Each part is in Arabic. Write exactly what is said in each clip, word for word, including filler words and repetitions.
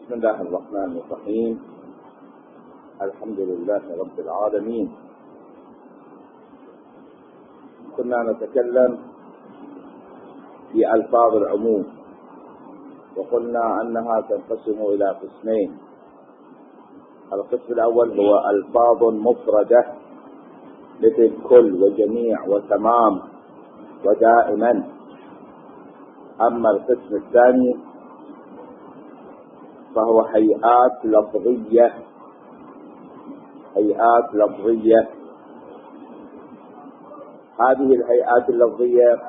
بسم الله الرحمن الرحيم. الحمد لله رب العالمين. كنا نتكلم في ألفاظ العموم، وقلنا أنها تنقسم إلى قسمين. القسم الأول هو ألفاظ مفردة مثل كل وجميع وتمام ودائما. أما القسم الثاني فهو هيئات لفظية هيئات لفظية هذه الهيئات اللفظية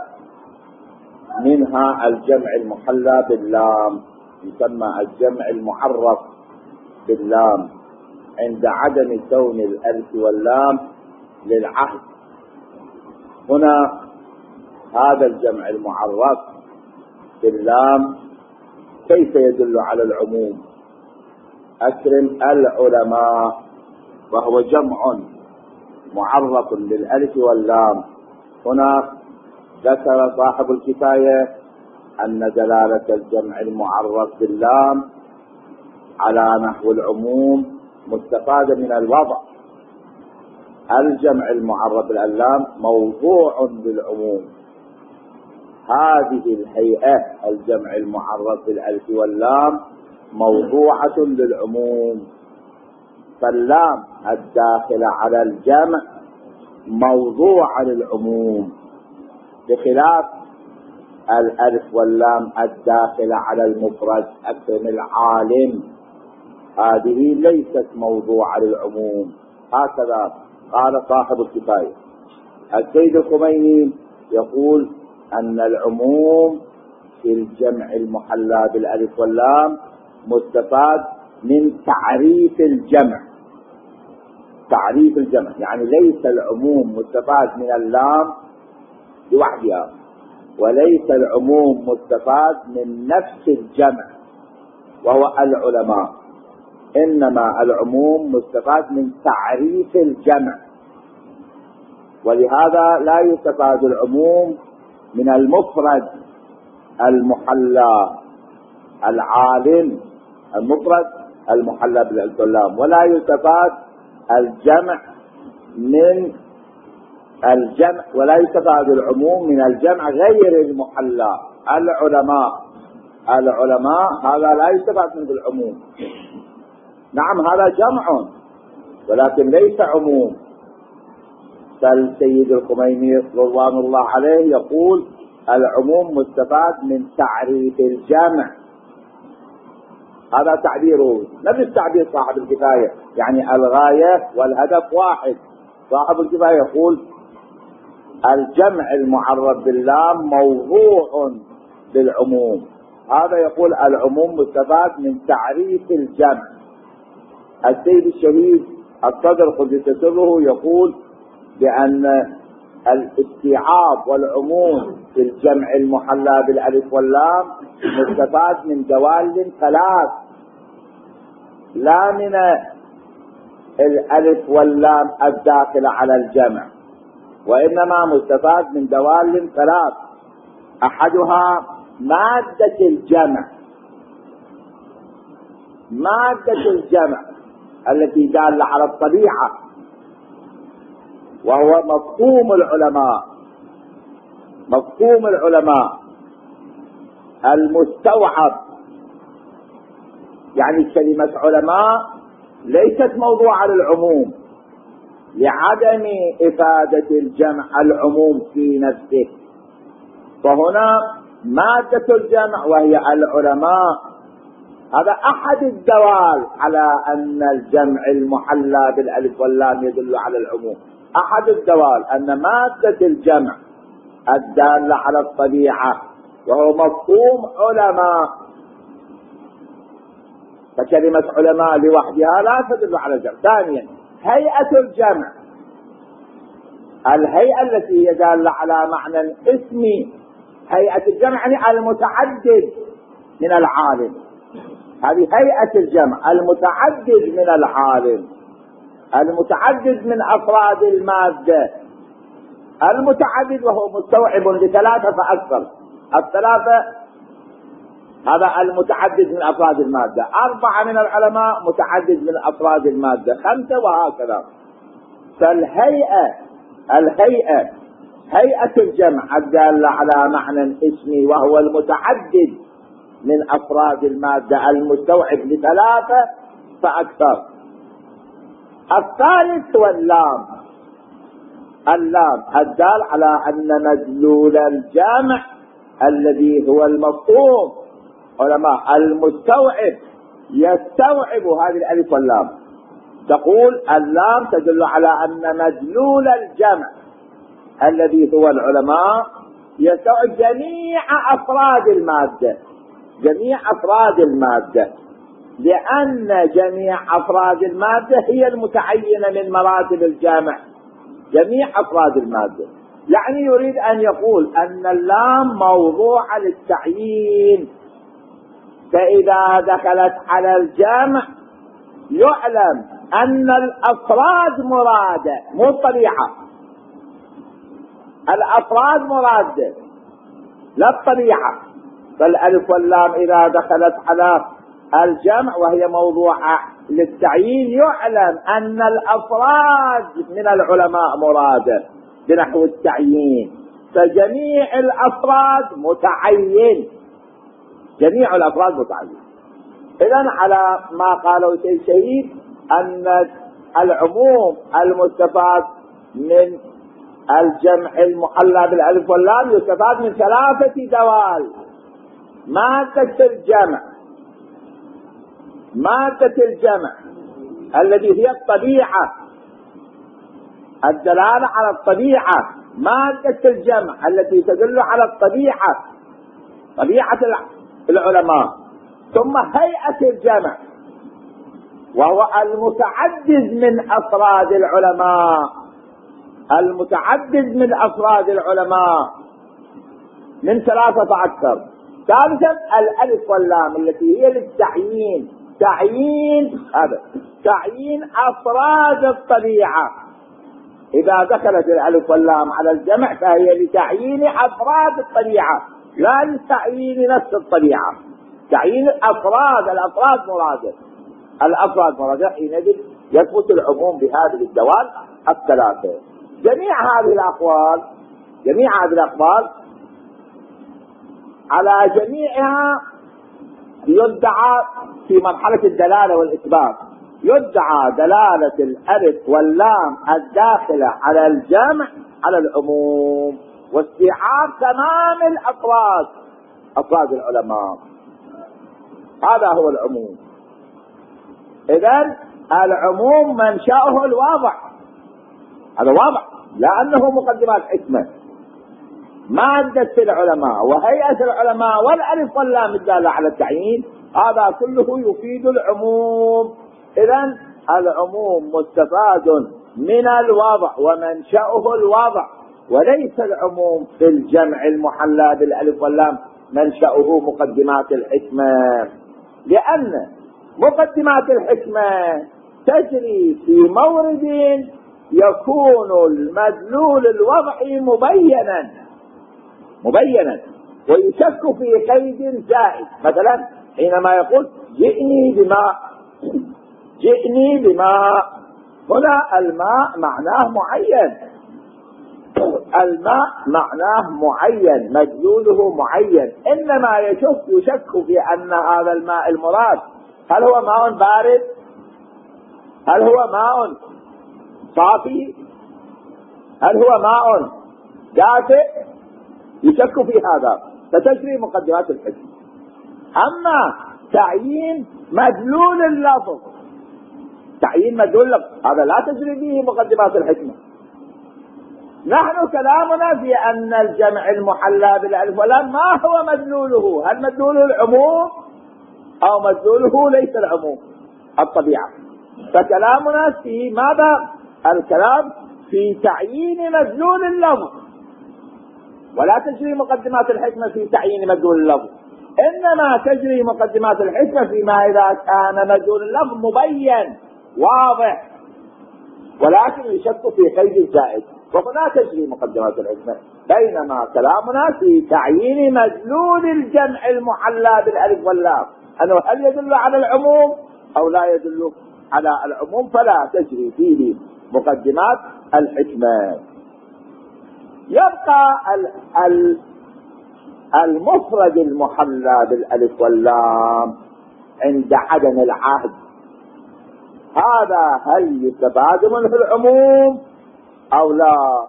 منها الجمع المحلى باللام، يسمى الجمع المعرف باللام عند عدم كون الألف واللام للعهد. هنا هذا الجمع المعرف باللام كيف يدل على العموم؟ أكرم العلماء، وهو جمع معرف بالألف واللام. هنا ذكر صاحب الكفاية أن دلالة الجمع المعرف باللام على نحو العموم مستفادة من الوضع. الجمع المعرف باللام موضوع للعموم. هذه الهيئة الجمع المعرف بالألف واللام موضوعة للعموم، فاللام الداخلة على الجمع موضوع للعموم، بخلاف الألف واللام الداخلة على المفرد أكرم العالم، هذه ليست موضوعة للعموم. هكذا قال صاحب الكفاية. السيد الخميني يقول أن العموم في الجمع المحلى بالألف واللام مستفاد من تعريف الجمع. تعريف الجمع يعني ليس العموم مستفاد من اللام لوحدها، وليس العموم مستفاد من نفس الجمع وهو العلماء، إنما العموم مستفاد من تعريف الجمع. ولهذا لا يستفاد العموم من المفرد المحلى العالم، المفرد المحلى بالألف واللام، ولا يستفاد الجمع من الجمع ولا يستفاد العموم من الجمع غير المحلى العلماء. العلماء هذا لا يستفاد من العموم. نعم هذا جمع ولكن ليس عموم. فالسيد الخميني رضوان الله عليه يقول العموم مستفاد من تعريف الجمع. هذا تعبيره نفس تعبير صاحب الكفاية، يعني الغاية والهدف واحد. صاحب الكفاية يقول الجمع المعرف باللام موضوع بالعموم، هذا يقول العموم مستفاد من تعريف الجمع. السيد الشهيد الصدر قدس سره يقول بأن الاستيعاب والعموم في الجمع المحلى بالألف واللام مستفاد من دوال ثلاث، لا من الألف واللام الداخلة على الجمع، وإنما مستفاد من دوال ثلاث. أحدها مادة الجمع، مادة الجمع التي دالة على الطبيعة، وهو مفهوم العلماء. مفهوم العلماء المستوعب، يعني كلمة علماء ليست موضوعة للعموم لعدم إفادة الجمع العموم في نفسه. فهنا مادة الجمع وهي العلماء، هذا أحد الدوال على أن الجمع المحلى بالألف واللام يدل على العموم. أحد الدوال أن مادة الجمع الدالة على الطبيعة وهو مفهوم علماء، فكلمة علماء لوحدها لا تدل على الجمع. ثانيا هيئة الجمع، الهيئة التي هي دالة على معنى اسمي. هيئة الجمع يعني المتعدد من العالم، هذه هيئة الجمع المتعدد من العالم، المتعدد من أفراد المادة، المتعدد وهو مستوعب لثلاثة فأكثر. الثلاثة هذا المتعدد من أفراد المادة. أربعة من العلماء متعدد من أفراد المادة، خمسة وهكذا. فالهيئة الهيئة هيئة الجمع الدالة على معنى اسمي وهو المتعدد من أفراد المادة المستوعب لثلاثة فأكثر. الثالث هو اللام. اللام الدال على أن مدلول الجمع الذي هو المفهوم علماء المستوعب يستوعب هذه الألف واللام. تقول اللام تدل على أن مدلول الجمع الذي هو العلماء يستوعب جميع أفراد المادة، جميع أفراد المادة، لأن جميع أفراد المادة هي المتعينة من مراتب الجامع، جميع أفراد المادة. يعني يريد أن يقول أن اللام موضوعة للتعيين، فإذا دخلت على الجامع يعلم أن الأفراد مرادة مو الطبيعة، الأفراد مرادة لا الطبيعة. فالألف واللام إذا دخلت على الجمع وهي موضوعة للتعيين يعلم أن الأفراد من العلماء مرادة بنحو التعيين، فجميع الأفراد متعين، جميع الأفراد متعين. إذن على ما قاله سيد شهيد أن العموم المستفاد من الجمع المحلى بالألف واللام يستفاد من ثلاثة دوال: مادة الجمع، مادة الجمع الذي هي الطبيعة، الدلالة على الطبيعة، مادة الجمع التي تدل على الطبيعة، طبيعة العلماء، ثم هيئة الجمع وهو المتعدد من أفراد العلماء، المتعدد من أفراد العلماء من ثلاثة فأكثر. ثالثا الألف واللام التي هي للتعيين، تعيين هذا تعيين أفراد الطبيعة. إذا دخلت الألف واللام على الجمع فهي لتعيين أفراد الطبيعة لا لتعيين نفس الطبيعة، تعيين الأفراد، الأفراد مرادة، الأفراد مرادة. حينئذ يثبت العموم بهذه الدوال الثلاثة. جميع هذه الأقوال جميع هذه الأقوال على جميعها يدعى في مرحلة الدلالة والإثبات، يدعى دلالة الألف واللام الداخلة على الجمع على العموم واستيعاب تمام الأفراد، أفراد العلماء. هذا هو العموم. إذن العموم منشأه الواضح، هذا واضح لأنه مقدمات حكمة، مادة العلماء وهيئة العلماء والألف واللام الدالة على التعيين، هذا كله يفيد العموم. إذن العموم مستفاد من الوضع ومنشأه الوضع، وليس العموم في الجمع المحلى بالألف واللام منشأه مقدمات الحكمة، لأن مقدمات الحكمة تجري في مورد يكون المدلول الوضعي مبينا مبينا ويشك في قيد زائد. مثلا حينما يقول جئني بماء، جئني بماء، هنا الماء معناه معين، الماء معناه معين، مدلوله معين، إنما يشك يشك في أن هذا الماء المراد هل هو ماء بارد، هل هو ماء صافي، هل هو ماء دافئ، يشك في هذا، فتجري مقدمات الحكمة. أما تعيين مدلول اللفظ، تعيين مدلول اللفظ هذا لا تجري به مقدمات الحكمة. نحن كلامنا في أن الجمع المحلى بالألف واللام ما هو مدلوله، هل مدلوله العموم أو مدلوله ليس العموم الطبيعة. فكلامنا في ماذا؟ الكلام في تعيين مدلول اللفظ، ولا تجري مقدمات الحكمة في تعيين مدلول اللفظ، إنما تجري مقدمات الحكمة فيما إذا كان مدلول اللفظ مبين واضح ولكن يشك في قيد زائد، وهنا تجري مقدمات الحكمة. بينما كلامنا في تعيين مدلول الجمع المحلى بالألف واللام، أنه هل يدل على العموم أو لا يدل على العموم، فلا تجري فيه مقدمات الحكمة. يبقى المفرد المحلى بالألف واللام عند عدم العهد، هذا هل يستفاد منه العموم أو لا؟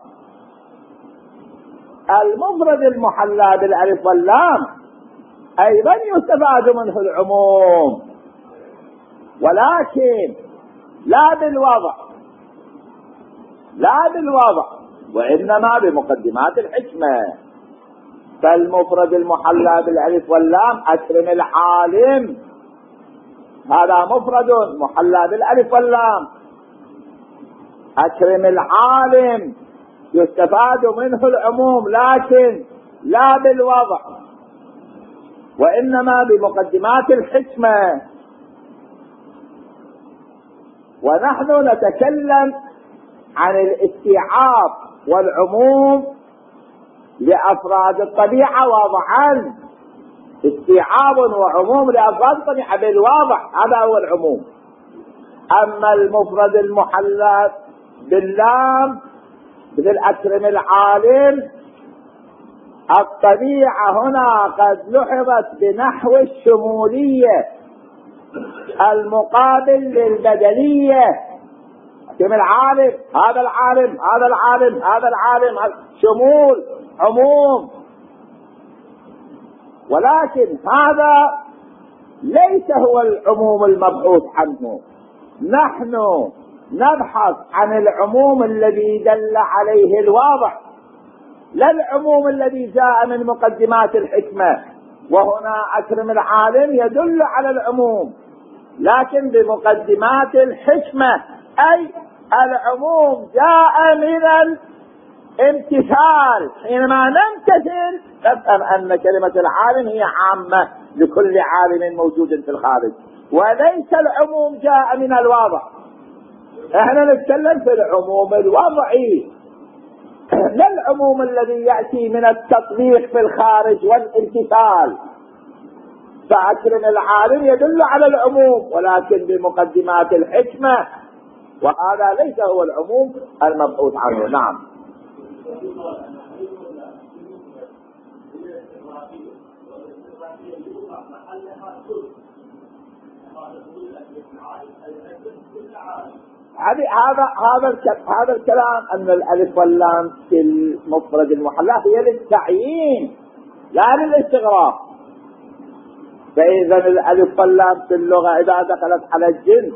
المفرد المحلى بالألف واللام أيضا يستفاد منه العموم، ولكن لا بالوضع لا بالوضع وإنما بمقدمات الحكمة. فالمفرد المحلى بالألف واللام أكرم العالم، هذا مفرد محلى بالألف واللام. أكرم العالم يستفاد منه العموم، لكن لا بالوضع وإنما بمقدمات الحكمة. ونحن نتكلم عن الاستيعاب والعموم لأفراد الطبيعة وضعا، استيعاب وعموم لأفراد الطبيعة بالوضع، هذا هو العموم. أما المفرد المحلى باللام مثل أكرم العالم، الطبيعة هنا قد لحظت بنحو الشمولية المقابل للبدلية. أكرم العالم، هذا العالم هذا العالم هذا العالم، شمول عموم. ولكن هذا ليس هو العموم المبحوث عنه، نحن نبحث عن العموم الذي دل عليه الواضع، لا العموم الذي جاء من مقدمات الحكمة. وهنا أكرم العالم يدل على العموم لكن بمقدمات الحكمة، أي العموم جاء من الامتثال. حينما نمتثل نفهم أن كلمة العالم هي عامة لكل عالم موجود في الخارج، وليس العموم جاء من الواضع. احنا نتكلم في العموم الوضعي، لا العموم الذي يأتي من التطبيق في الخارج والامتثال. فأكرم العالم يدل على العموم ولكن بمقدمات الحكمة، وهذا ليس هو العموم المبحوث عنه. نعم. هذا هذا هذا الكلام أن الألف واللام في المفرد المحلى هي للتعيين لا للاستغراق. فإذا الألف واللام في اللغة إذا دخلت على الجنس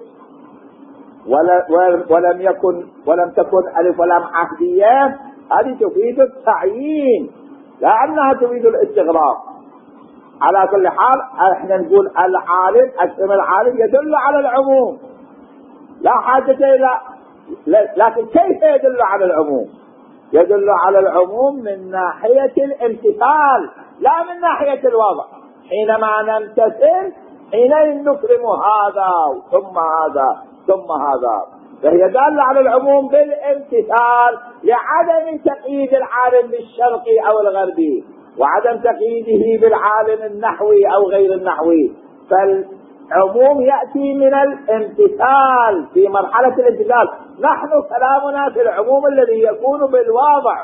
ولم يكن ولم تكن ألف ولام عهدية، هذه تفيد التعيين لا أنها تفيد الاستغراق. على كل حال احنا نقول العالم، اسم العالم يدل على العموم لا حاجة إلى، لكن كيف يدل على العموم؟ يدل على العموم من ناحية الامتثال لا من ناحية الوضع. حينما نمتثل حينئذ نكرم هذا ثم هذا ثم هذا، فهي دالة على العموم بالامتثال لعدم تقييد العالم بالشرقي أو الغربي وعدم تقييده بالعالم النحوي أو غير النحوي. فالعموم يأتي من الامتثال في مرحلة الامتثال. نحن كلامنا في العموم الذي يكون بالواضع.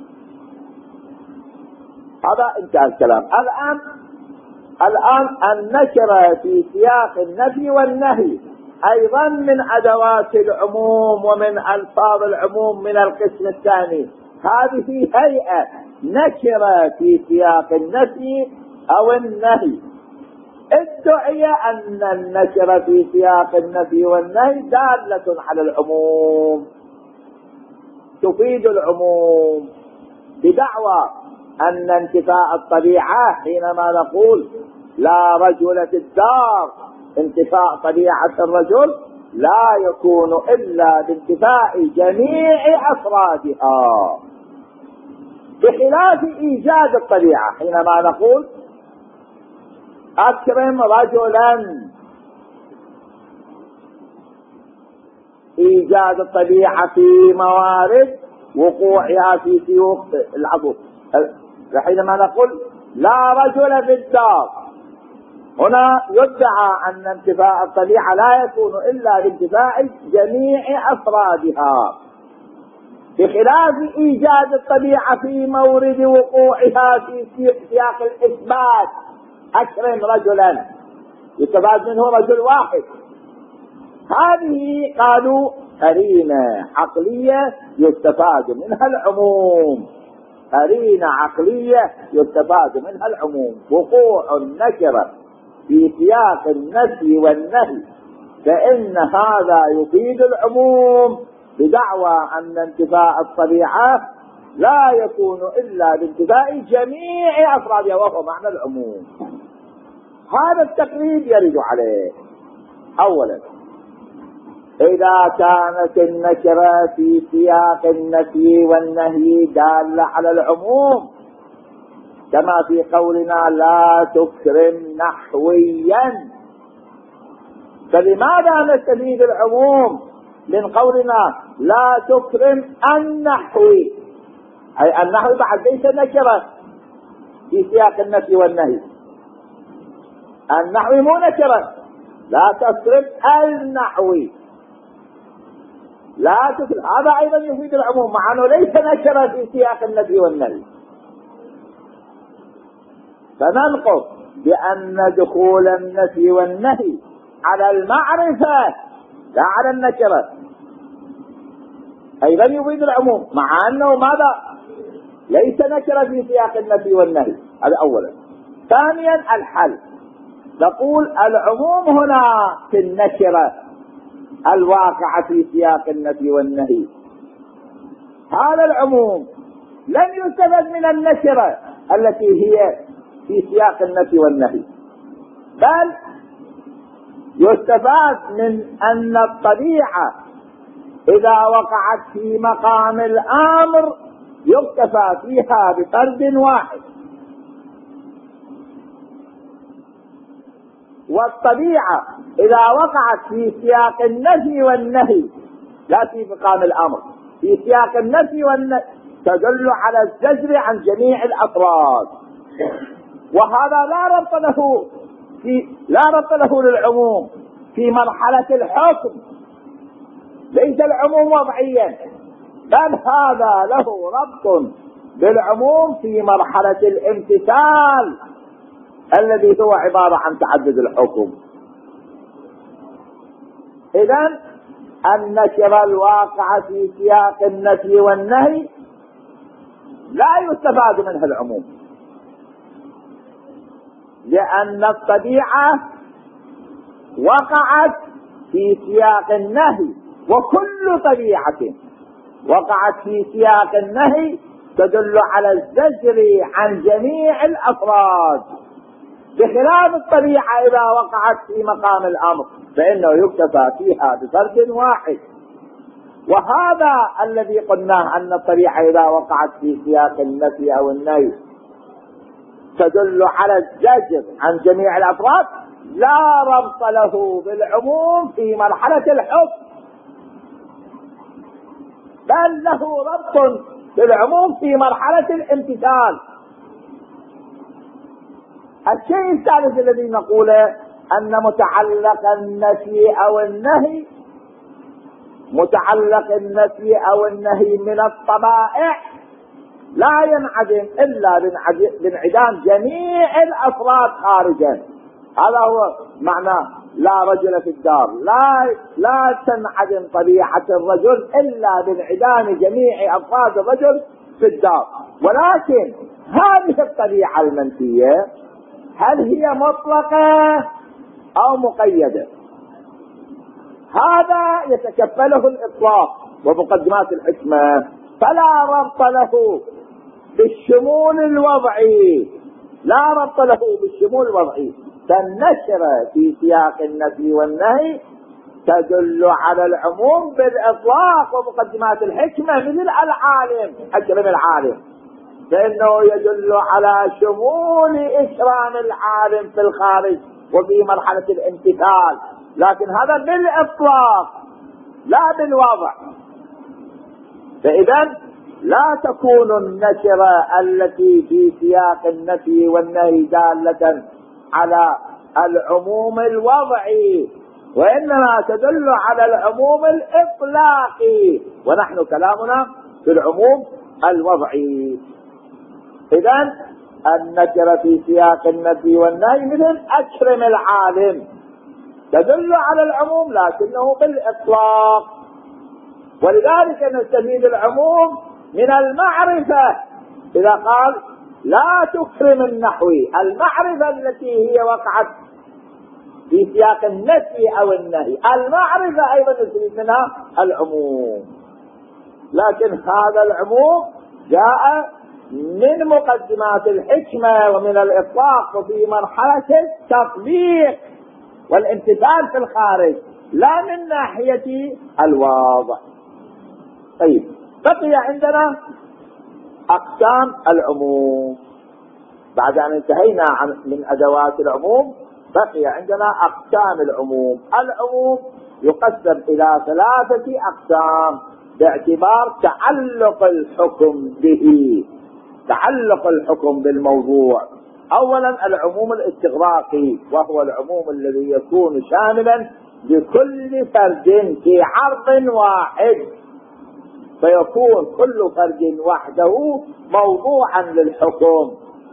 هذا انتهى الكلام. الآن الآن النكرة في سياق النفي والنهي أيضا من أدوات العموم ومن ألفاظ العموم من القسم الثاني. هذه هيئة نكرة في سياق النفي أو النهي. ادعي أن النكرة في سياق النفي والنهي دالة على العموم، تفيد العموم بدعوى أن انتفاء الطبيعة، حينما نقول لا رجل في الدار، انتفاء طبيعة الرجل لا يكون إلا بانتفاء جميع أفرادها، بخلاف إيجاد الطبيعة. حينما نقول أكرم رجلا، إيجاد الطبيعة في موارد وقوعها في سيوق العفو حينما نقول لا رجل في الدار، هنا يدعى أن انتفاء الطبيعة لا يكون إلا بانتفاء جميع أفرادها، بخلاف إيجاد الطبيعة في مورد وقوعها في سياق الإثبات. أكرم رجلا يستفاد منه رجل واحد، هذه قالوا قرينة عقلية يستفاد منها العموم، قرينة عقلية يستفاد منها العموم. وقوع النكرة في سياق النفي والنهي فإن هذا يفيد العموم، بدعوى أن انتفاء الطبيعة لا يكون إلا بانتفاء جميع أفرادها، وهو معنى العموم. هذا التقريب يرد عليه. أولا، إذا كانت النكرة في سياق النفي والنهي دالة على العموم، كما في قولنا لا تكرم نحويا، فلماذا نستفيد العموم من قولنا لا تكرم النحوي؟ أي النحوي بعد ليس نكرة في سياق النفي والنهي، النحوي مو نكرة. لا تكرم النحوي، لا تكرم، هذا أيضا يفيد العموم مع أنه ليس نكرة في سياق النفي والنهي. فننقض بأن دخول النفي والنهي على المعرفة لا على النكرة أيضا يفيد العموم، مع أنه ماذا؟ ليس نكرة في سياق النفي والنهي. هذا أولا. ثانيا، الحل، نقول العموم هنا في النكرة الواقعة في سياق النفي والنهي، هذا العموم لم يستفد من النكرة التي هي في سياق النفي والنهي، بل يستفاد من أن الطبيعة إذا وقعت في مقام الأمر يكتفى فيها بفرد واحد، والطبيعة إذا وقعت في سياق النفي والنهي لا في مقام الأمر، في سياق النفي والنهي تدل على الزجر عن جميع الأفراد، وهذا لا ربط له في لا ربط له للعموم في مرحلة الحكم، ليس العموم وضعيا، بل هذا له ربط بالعموم في مرحلة الامتثال الذي هو عبارة عن تعدد الحكم. إذن النكرة الواقعة في سياق النفي والنهي لا يستفاد منها العموم، لأن الطبيعة وقعت في سياق النهي، وكل طبيعة وقعت في سياق النهي تدل على الزجر عن جميع الأفراد، بخلاف الطبيعة إذا وقعت في مقام الأمر فإنه يكتفى فيها بفرد واحد. وهذا الذي قلناه، أن الطبيعة إذا وقعت في سياق النفي أو النهي تدل على الزجر عن جميع الأفراد، لا ربط له بالعموم في مرحلة الحكم، بل له ربط بالعموم في مرحلة الامتثال. الشيء الثالث الذي نقوله أن متعلق النفي أو النهي متعلق النفي أو النهي من الطبائع لا ينعدم إلا بانعدام جميع الأفراد خارجا. هذا هو معنى لا رجل في الدار، لا لا تنعدم طبيعة الرجل إلا بانعدام جميع أفراد الرجل في الدار. ولكن هذه الطبيعة المنفية هل هي مطلقة أو مقيدة؟ هذا يتكفله الإطلاق ومقدمات الحكمة، فلا ربط له بالشمول الوضعي، لا ربط له بالشمول الوضعي. فالنشرة في سياق النفي والنهي تدل على العموم بالإطلاق ومقدمات الحكمة، مثل العالم، أكرم العالم، فإنه يدل على شمول إكرام العالم في الخارج وفي مرحلة الامتثال، لكن هذا بالإطلاق لا بالوضع. فإذا لا تكون النكرة التي في سياق النفي والنهي دالة على العموم الوضعي، وإنما تدل على العموم الإطلاقي، ونحن كلامنا في العموم الوضعي. إذن النكرة في سياق النفي والنهي مثل أكرم العالم تدل على العموم لكنه بالإطلاق، ولذلك نستفيد العموم من المعرفة. إذا قال لا تكرم النحوي، المعرفة التي هي وقعت في سياق النفي أو النهي، المعرفة أيضا نستفيد منها العموم، لكن هذا العموم جاء من مقدمات الحكمة ومن الإطلاق وفي مرحلة التطبيق والامتثال في الخارج، لا من ناحية الواضح. طيب، بقي عندنا أقسام العموم. بعد أن انتهينا عن من أدوات العموم بقي عندنا أقسام العموم. العموم يقسم إلى ثلاثة أقسام باعتبار تعلق الحكم به، تعلق الحكم بالموضوع. أولا العموم الاستغراقي، وهو العموم الذي يكون شاملا لكل فرد في عرض واحد، فيكون كل فرد وحده موضوعا للحكم،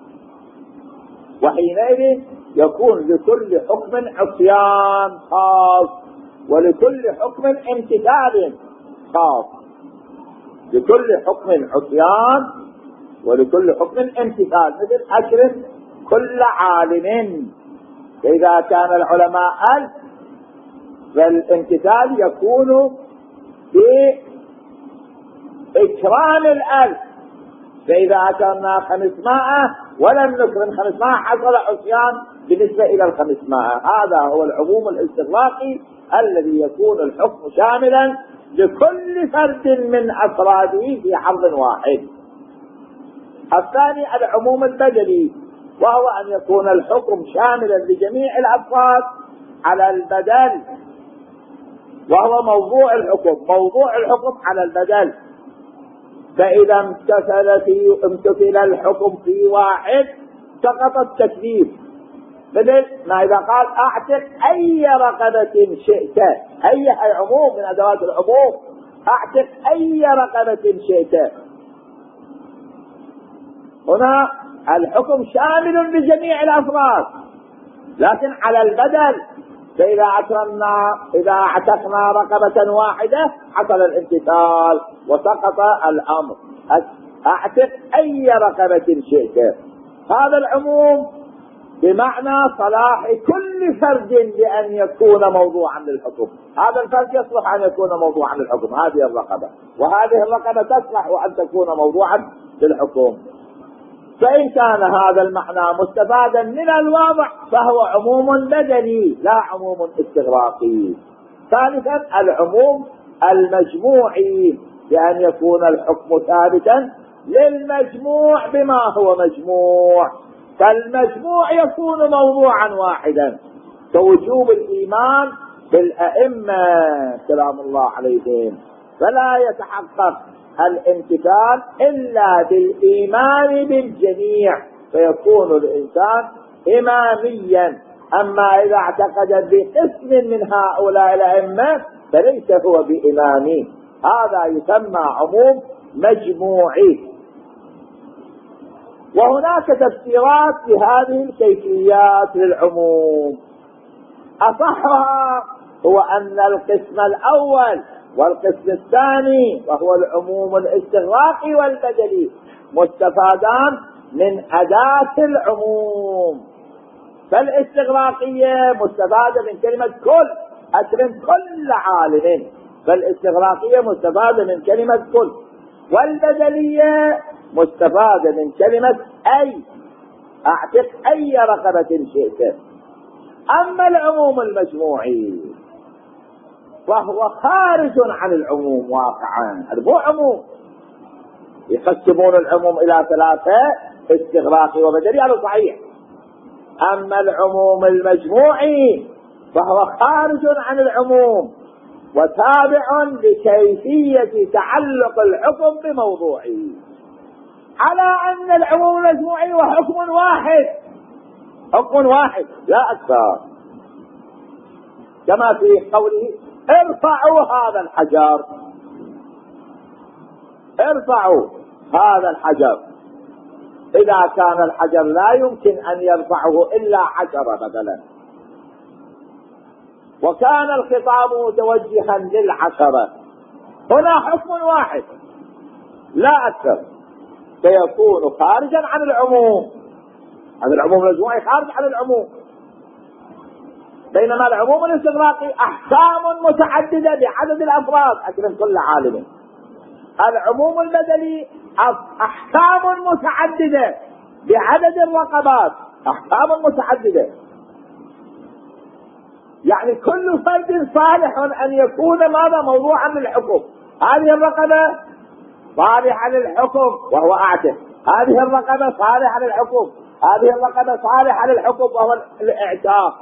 وحينئذ يكون لكل حكم عصيان خاص ولكل حكم امتثال خاص، لكل حكم عصيان ولكل حكم امتثال. مثل أكرم كل عالم، إذا كان العلماء ألف فالامتثال يكون بإكرام الألف، فإذا أكرمنا خمسمائة ولم نكرم خمسمائة حصل عصيان بالنسبة إلى الخمسمائة. هذا هو العموم الاستغراقي الذي يكون الحكم شاملا لكل فرد من أفراده في عرض واحد. الثاني العموم البدلي، وهو أن يكون الحكم شاملا لجميع الأفراد على البدل، وهو موضوع الحكم، موضوع الحكم على البدل. فإذا امتثل في امتثل الحكم في واحد سقط التكليف، مثل ما إذا قال أعتق أي رقبة شئت، أي عموم من أدوات العموم، أعتق أي رقبة شئت. هنا الحكم شامل لجميع الأفراد لكن على البدل، فإذا أكرمنا إذا اعتقنا رقبة واحدة حصل الامتثال وسقط الأمر. أعتق أي رقبة شئت، هذا العموم بمعنى صلاح كل فرد لأن يكون موضوعا للحكم. هذا الفرد يصلح أن يكون موضوعا للحكم، هذه الرقبة، وهذه الرقبة تصلح أن تكون موضوعا للحكم. فإن كان هذا المعنى مستفادا من الواضع فهو عموم بدني لا عموم استغراقي. ثالثا العموم المجموعي، بأن يكون الحكم ثابتا للمجموع بما هو مجموع، فالمجموع يكون موضوعا واحدا، كوجوب الإيمان بالأئمة سلام الله عليهم، فلا يتحقق الامتثال إلا بالإيمان بالجميع، فيكون الإنسان إماميا. أما إذا اعتقد بقسم من هؤلاء الأئمة فليس هو بإمامي، هذا يسمى عموم مجموعي. وهناك تفسيرات لهذه الكيفيات للعموم، أصحها هو أن القسم الأول والقسم الثاني وهو العموم الاستغراقي والبدلي مستفادان من أداة العموم. فالاستغراقية مستفادة من كلمة كل، أكرم كل عالم، فالاستغراقية مستفادة من كلمة كل، والبدلية مستفادة من كلمة أي، أعتق أي رقبة شئت. أما العموم المجموعي وهو خارج عن العموم واقعا، هذا مو عموم. يقسمون العموم إلى ثلاثة، استغراقي وبدلي، هذا صحيح. أما العموم المجموعي فهو خارج عن العموم، وتابع لكيفية تعلق الحكم بموضوعه، على أن العموم المجموعي وحكم واحد، حكم واحد لا أكثر، كما في قوله ارفعوا هذا الحجر، ارفعوا هذا الحجر، إذا كان الحجر لا يمكن أن يرفعه إلا عشرة مثلا، وكان الخطاب متوجها للعشرة، هنا حكم واحد لا أكثر، فيكون خارجا عن العموم، عن العموم المجموعي، خارج عن العموم. بينما العموم الاستغراقي أحكام متعددة بعدد الأفراد، أكرم كل عالم. العموم البدلي أحكام متعددة بعدد الرقبات، أحكام متعددة، يعني كل فرد صالح أن يكون ماذا موضوعا للحكم. هذه الرقبة صالحة للحكم وهو أعتق، هذه الرقبة صالحة للحكم، هذه الرقبة صالحة للحكم وهو الاعتاق.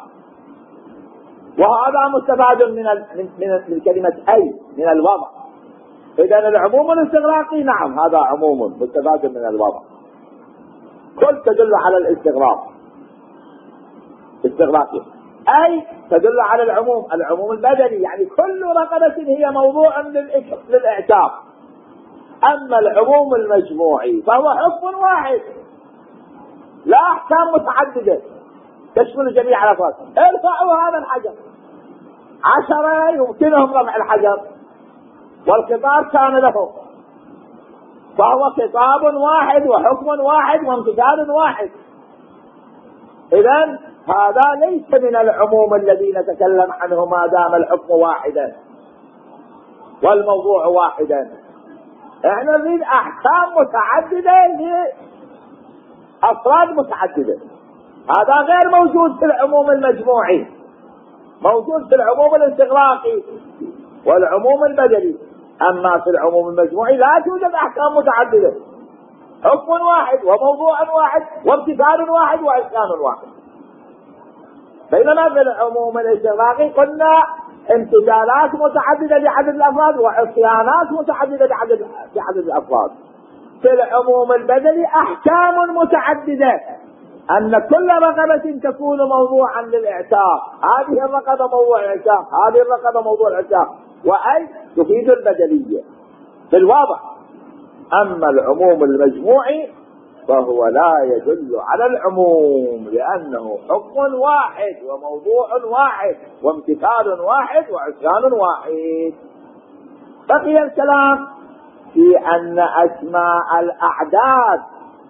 وهذا مستفاد من من من كلمة أي، من الوضع. إذا العموم الاستغراقي نعم هذا عموم مستفاد من الوضع، كل تدل على الاستغراق، استغراقي. أي تدل على العموم، العموم البدني، يعني كل رقبة هي موضوع للاعتاق. أما العموم المجموعي فهو حكم واحد لا أحكام متعددة تشمل جميع الأفراد. ارفعوا هذا الحجر، عشرة يمكنهم رفع الحجر والخطاب كان له، فهو خطاب واحد وحكم واحد وامتثال واحد. إذن هذا ليس من العموم الذي نتكلم عنه ما دام الحكم واحدا والموضوع واحدا. احنا نريد احكام متعددة لأفراد متعددة، هذا غير موجود في العموم المجموعي، موجود في العموم الاستغراقي والعموم البدلي. اما في العموم المجموعي لا توجد احكام متعددة، حكم واحد وموضوع واحد وامتثال واحد وإسكان واحد. بينما في العموم الاستغراقي قلنا امتثالات متعددة لعدد الأفراد وعصيانات متعددة لعدد لعدد الأفراد. في العموم البدلي أحكام متعددة، أن كل رقبة تكون موضوعا للإعتاق، هذه الرقبة موضوع الاعتاق، هذه الرقبة موضوع الاعتاق، وأي تفيد البدلية في الوضع. أما العموم المجموعي فهو لا يدل على العموم، لأنه حكم واحد وموضوع واحد وامتثال واحد وعصيان واحد. بقي الكلام في أن أسماء الأعداد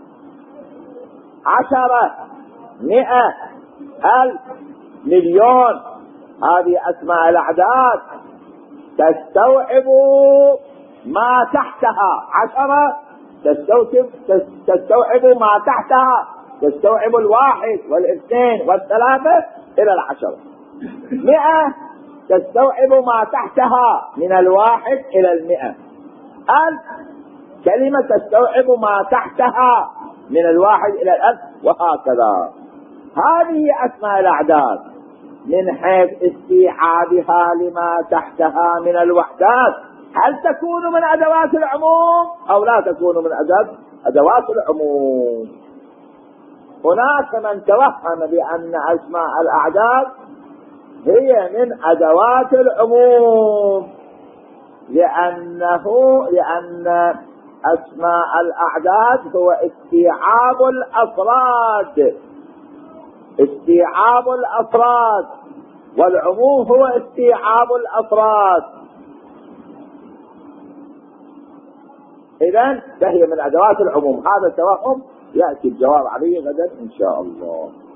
عشرة، مئة، ألف، مليون، هذه أسماء الأعداد تستوعب ما تحتها. عشرة تستوعب تستوعب ما تحتها، تستوعب الواحد والاثنين والثلاثة إلى العشرة. مئة تستوعب ما تحتها من الواحد إلى المئة. ألف كلمة تستوعب ما تحتها من الواحد إلى الألف، وهكذا. هذه أسماء الأعداد من حيث استيعابها لما تحتها من الوحدات. هل تكون من أدوات العموم أو لا تكون من أدوات العموم؟ هناك من توهم بأن أسماء الأعداد هي من أدوات العموم، لأنه لأن أسماء الأعداد هو استيعاب الأفراد، استيعاب الأفراد، والعموم هو استيعاب الأفراد. إذن فهي من أدوات العموم. هذا توهم يأتي الجواب عليه غدا إن شاء الله.